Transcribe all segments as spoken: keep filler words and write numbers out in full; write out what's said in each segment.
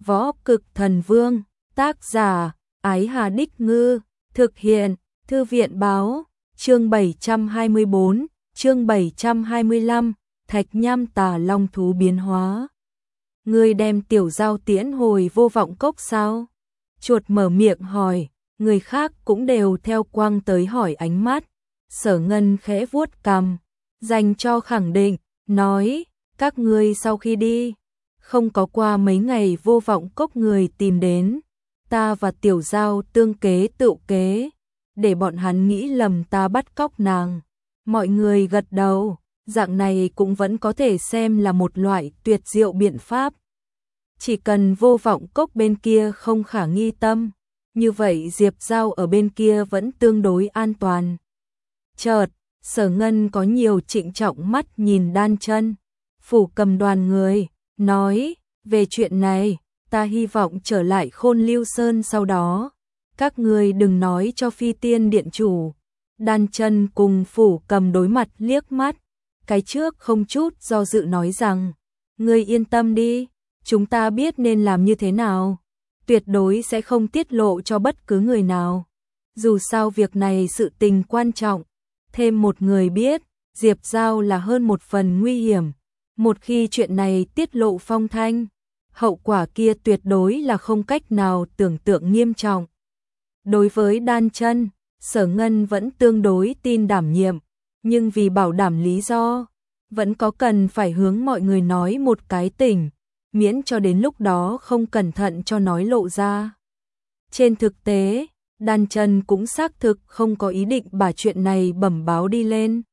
Võ Cực Thần Vương, tác giả, Ái Hà Đích Ngư, thực hiện, Thư viện Báo, chương bảy trăm hai mươi bốn, chương bảy trăm hai mươi lăm, Thạch Nham Tà Long Thú biến hóa. Ngươi đem Tiểu Giao tiễn hồi Vô Vọng Cốc sao? Chuột mở miệng hỏi, người khác cũng đều theo quang tới hỏi ánh mắt. Sở Ngân khẽ vuốt cằm, dành cho khẳng định, nói, các ngươi sau khi đi, không có qua mấy ngày Vô Vọng Cốc người tìm đến, ta và Tiểu Giao tương kế tự kế, để bọn hắn nghĩ lầm ta bắt cóc nàng. Mọi người gật đầu, dạng này cũng vẫn có thể xem là một loại tuyệt diệu biện pháp. Chỉ cần Vô Vọng Cốc bên kia không khả nghi tâm, như vậy Diệp Giao ở bên kia vẫn tương đối an toàn. Chợt, Sở Ngân có nhiều trịnh trọng mắt nhìn Đan Chân, Phủ Cầm đoàn người, nói, về chuyện này, ta hy vọng trở lại Khôn Lưu Sơn sau đó. Các ngươi đừng nói cho Phi Tiên Điện chủ. Đan Chân cùng Phủ Cầm đối mặt liếc mắt, cái trước không chút do dự nói rằng, ngươi yên tâm đi, chúng ta biết nên làm như thế nào, tuyệt đối sẽ không tiết lộ cho bất cứ người nào. Dù sao việc này sự tình quan trọng, thêm một người biết, Diệp Giao là hơn một phần nguy hiểm. Một khi chuyện này tiết lộ phong thanh, hậu quả kia tuyệt đối là không cách nào tưởng tượng nghiêm trọng. Đối với Đan Chân, Sở Ngân vẫn tương đối tin đảm nhiệm, nhưng vì bảo đảm lý do, vẫn có cần phải hướng mọi người nói một cái tỉnh, miễn cho đến lúc đó không cẩn thận cho nói lộ ra. Trên thực tế, Đan Chân cũng xác thực không có ý định把chuyện này bẩm báo đi lên.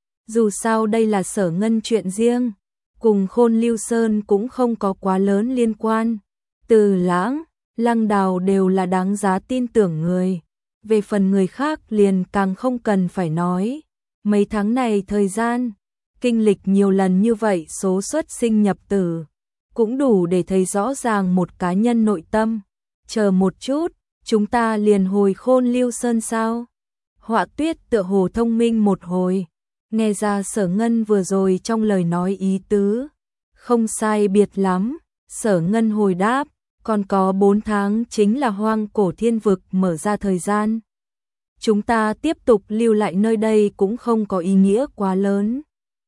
Dù sao đây là Sở Ngân chuyện riêng, cùng Khôn Lưu Sơn cũng không có quá lớn liên quan. Từ Lãng, Lăng Đào đều là đáng giá tin tưởng người. Về phần người khác liền càng không cần phải nói. Mấy tháng này thời gian, kinh lịch nhiều lần như vậy số xuất sinh nhập tử, cũng đủ để thấy rõ ràng một cá nhân nội tâm. Chờ một chút, chúng ta liền hồi Khôn Lưu Sơn sao? Họa Tuyết tựa hồ thông minh một hồi, nghe ra Sở Ngân vừa rồi trong lời nói ý tứ. Không sai biệt lắm, Sở Ngân hồi đáp, còn có bốn tháng chính là Hoang Cổ Thiên Vực mở ra thời gian. Chúng ta tiếp tục lưu lại nơi đây cũng không có ý nghĩa quá lớn.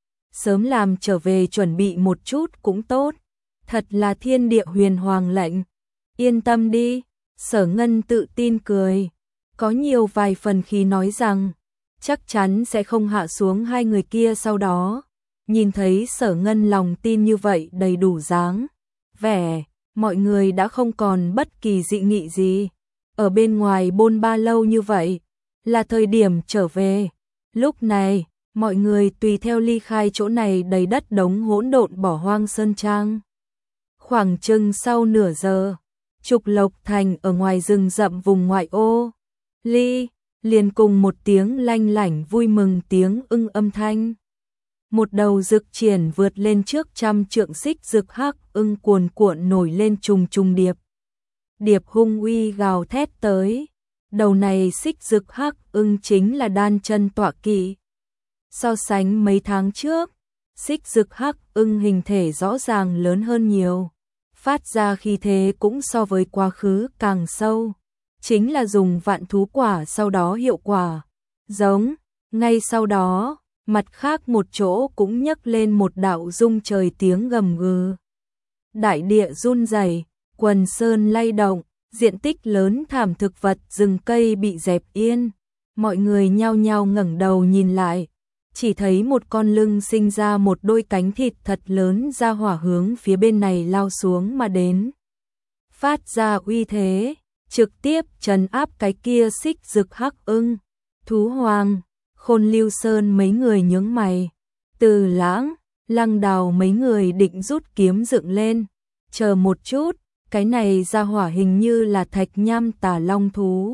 Sớm làm trở về chuẩn bị một chút cũng tốt. Thật là thiên địa huyền hoàng lệnh. Yên tâm đi, Sở Ngân tự tin cười. Có nhiều vài phần khí nói rằng, chắc chắn sẽ không hạ xuống hai người kia sau đó. Nhìn thấy Sở Ngân lòng tin như vậy đầy đủ dáng vẻ, mọi người đã không còn bất kỳ dị nghị gì. Ở bên ngoài bôn ba lâu như vậy, là thời điểm trở về. Lúc này, mọi người tùy theo ly khai chỗ này đầy đất đống hỗn độn bỏ hoang sơn trang. Khoảng chừng sau nửa giờ, Trục Lộc Thành ở ngoài rừng rậm vùng ngoại ô, ly, liền cùng một tiếng lanh lảnh vui mừng tiếng ưng âm thanh. Một đầu rực triển vượt lên trước trăm trượng xích rực hắc ưng cuồn cuộn nổi lên trùng trùng điệp. Điệp hung uy gào thét tới, đầu này xích rực hắc ưng chính là Đan Chân tọa kỵ. So sánh mấy tháng trước, xích rực hắc ưng hình thể rõ ràng lớn hơn nhiều, phát ra khí thế cũng so với quá khứ càng sâu, chính là dùng vạn thú quả sau đó hiệu quả. Giống, ngay sau đó, mặt khác một chỗ cũng nhấc lên một đạo rung trời tiếng gầm gừ. Đại địa run rẩy, quần sơn lay động, diện tích lớn thảm thực vật rừng cây bị dẹp yên. Mọi người nhao nhao ngẩng đầu nhìn lại, chỉ thấy một con lưng sinh ra một đôi cánh thịt thật lớn ra hỏa hướng phía bên này lao xuống mà đến. Phát ra uy thế, trực tiếp trấn áp cái kia xích rực hắc ưng. Thú Hoàng, Khôn Lưu Sơn mấy người nhướng mày. Từ Lãng, Lăng Đào mấy người định rút kiếm dựng lên. Chờ một chút, cái này ra hỏa hình như là Thạch Nham Tà Long thú.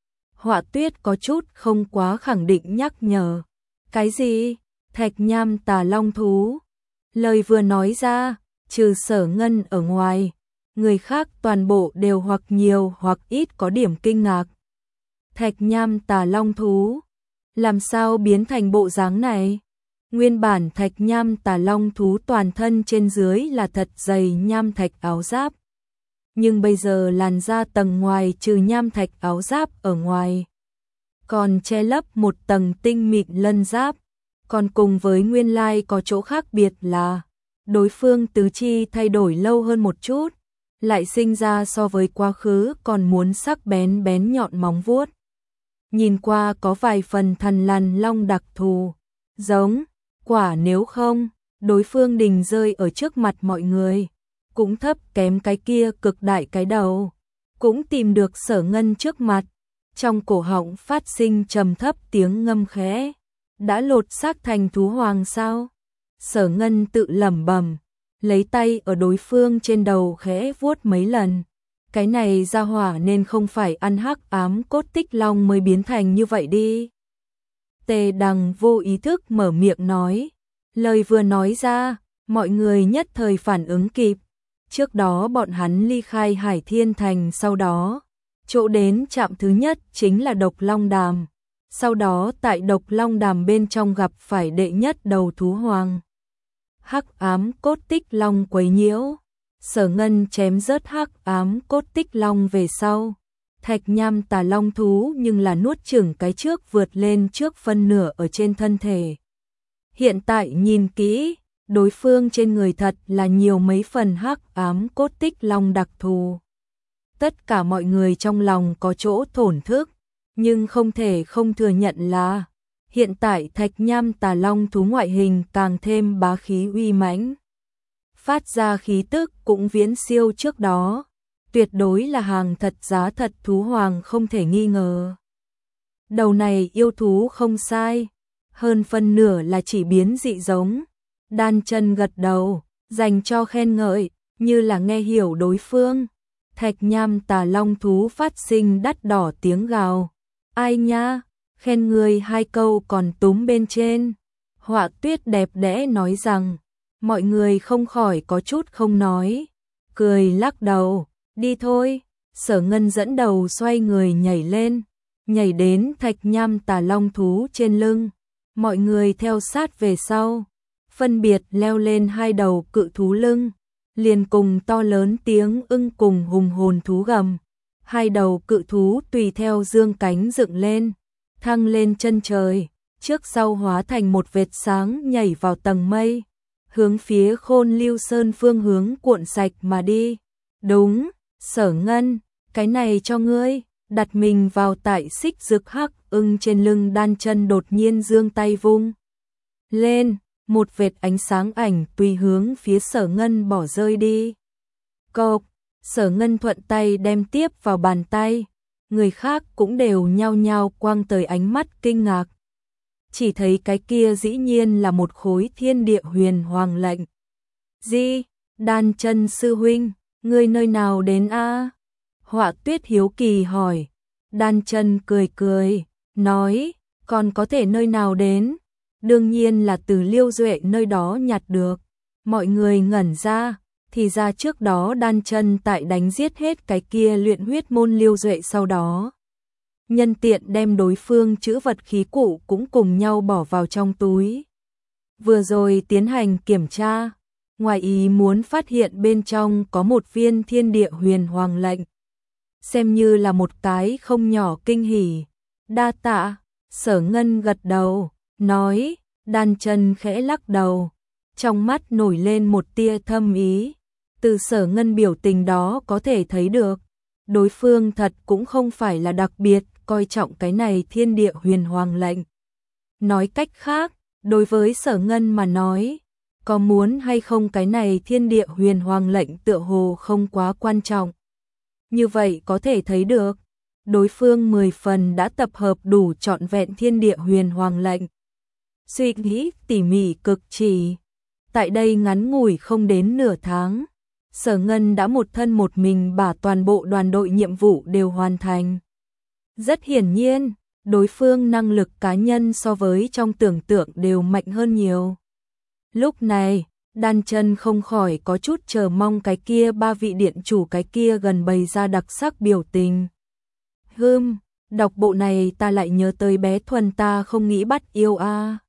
Họa Tuyết có chút không quá khẳng định nhắc nhở. Cái gì? Thạch Nham Tà Long thú? Lời vừa nói ra, trừ Sở Ngân ở ngoài, người khác toàn bộ đều hoặc nhiều hoặc ít có điểm kinh ngạc. Thạch Nham Tà Long thú? Làm sao biến thành bộ dáng này? Nguyên bản Thạch Nham Tà Long thú toàn thân trên dưới là thật dày nham thạch áo giáp. nhưng bây giờ làn da tầng ngoài trừ nham thạch áo giáp ở ngoài, còn che lấp một tầng tinh mịn lân giáp, còn cùng với nguyên lai có chỗ khác biệt là đối phương tứ chi thay đổi lâu hơn một chút, lại sinh ra so với quá khứ còn muốn sắc bén bén nhọn móng vuốt. Nhìn qua có vài phần thần lằn long đặc thù, giống quả nếu không, đối phương đình rơi ở trước mặt mọi người, cũng thấp kém cái kia cực đại cái đầu, cũng tìm được Sở Ngân trước mặt, trong cổ họng phát sinh trầm thấp tiếng ngâm khẽ, đã lột xác thành thú hoàng sao? Sở Ngân tự lẩm bẩm, lấy tay ở đối phương trên đầu khẽ vuốt mấy lần. Cái này ra hỏa nên không phải ăn hắc ám cốt tích long mới biến thành như vậy đi. Tề Đằng vô ý thức mở miệng nói, lời vừa nói ra, mọi người nhất thời phản ứng kịp. Trước đó bọn hắn ly khai Hải Thiên Thành, sau đó chỗ đến trạm thứ nhất chính là Độc Long Đàm, sau đó tại Độc Long Đàm bên trong gặp phải đệ nhất đầu thú hoàng. Hắc ám cốt tích long quấy nhiễu, Sở Ngân chém rớt hắc ám cốt tích long về sau, thạch nham tà long thú nhưng là nuốt chửng cái trước vượt lên trước phân nửa ở trên thân thể. Hiện tại nhìn kỹ, đối phương trên người thật là nhiều mấy phần hắc ám cốt tích long đặc thù. Tất cả mọi người trong lòng có chỗ thổn thức, nhưng không thể không thừa nhận là hiện tại thạch nham tà long thú ngoại hình càng thêm bá khí uy mãnh. Phát ra khí tức cũng viễn siêu trước đó, tuyệt đối là hàng thật giá thật thú hoàng không thể nghi ngờ. Đầu này yêu thú không sai, hơn phân nửa là chỉ biến dị giống. Đan Chân gật đầu, dành cho khen ngợi, như là nghe hiểu đối phương. Thạch nham tà long thú phát sinh đắt đỏ tiếng gào. Ai nha, khen người hai câu còn túm bên trên. Họa Tuyết đẹp đẽ nói rằng, mọi người không khỏi có chút không nói. Cười lắc đầu, đi thôi. Sở Ngân dẫn đầu xoay người nhảy lên, nhảy đến thạch nham tà long thú trên lưng. Mọi người theo sát về sau, phân biệt leo lên hai đầu cự thú lưng, liền cùng to lớn tiếng ưng cùng hùng hồn thú gầm. Hai đầu cự thú tùy theo dương cánh dựng lên, thăng lên chân trời, trước sau hóa thành một vệt sáng nhảy vào tầng mây, hướng phía Khôn Lưu Sơn phương hướng cuộn sạch mà đi. Đúng, Sở Ngân, cái này cho ngươi. Đặt mình vào tại xích rực hắc ưng trên lưng Đan Chân đột nhiên giương tay vung lên, một vệt ánh sáng ảnh tùy hướng phía Sở Ngân bỏ rơi đi. Cộp, Sở Ngân thuận tay đem tiếp vào bàn tay, người khác cũng đều nhao nhao quăng tới ánh mắt kinh ngạc. Chỉ thấy cái kia dĩ nhiên là một khối thiên địa huyền hoàng lệnh. Gì? Đan Chân sư huynh, ngươi nơi nào đến a? Họa Tuyết hiếu kỳ hỏi. Đan Chân cười cười, nói, còn có thể nơi nào đến? Đương nhiên là từ Liêu Duệ nơi đó nhặt được. Mọi người ngẩn ra, thì ra trước đó Đan Chân tại đánh giết hết cái kia luyện huyết môn Liêu Duệ, sau đó nhân tiện đem đối phương trữ vật khí cụ cũng cùng nhau bỏ vào trong túi. Vừa rồi tiến hành kiểm tra, ngoài ý muốn phát hiện bên trong có một viên thiên địa huyền hoàng lệnh. Xem như là một cái không nhỏ kinh hỉ. Đa tạ. Sở Ngân gật đầu, nói. Đan Chân khẽ lắc đầu, trong mắt nổi lên một tia thâm ý. Từ Sở Ngân biểu tình đó có thể thấy được, đối phương thật cũng không phải là đặc biệt coi trọng cái này thiên địa huyền hoàng lệnh. Nói cách khác, đối với Sở Ngân mà nói, có muốn hay không cái này thiên địa huyền hoàng lệnh tựa hồ không quá quan trọng. Như vậy có thể thấy được, đối phương mười phần đã tập hợp đủ trọn vẹn thiên địa huyền hoàng lệnh. Suy nghĩ tỉ mỉ cực chỉ. Tại đây ngắn ngủi không đến nửa tháng, Sở Ngân đã một thân một mình bả toàn bộ đoàn đội nhiệm vụ đều hoàn thành. Rất hiển nhiên, đối phương năng lực cá nhân so với trong tưởng tượng đều mạnh hơn nhiều. Lúc này, Đan Chân không khỏi có chút chờ mong cái kia ba vị điện chủ cái kia gần bày ra đặc sắc biểu tình. Hừm, đọc bộ này ta lại nhớ tới bé Thuần ta không nghĩ bắt yêu a.